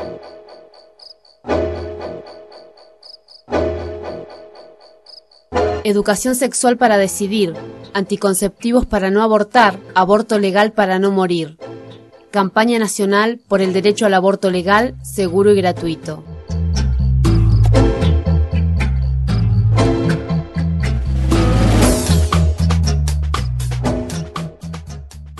Educación sexual para decidir, anticonceptivos para no abortar, aborto legal para no morir. Campaña nacional por el derecho al aborto legal, seguro y gratuito.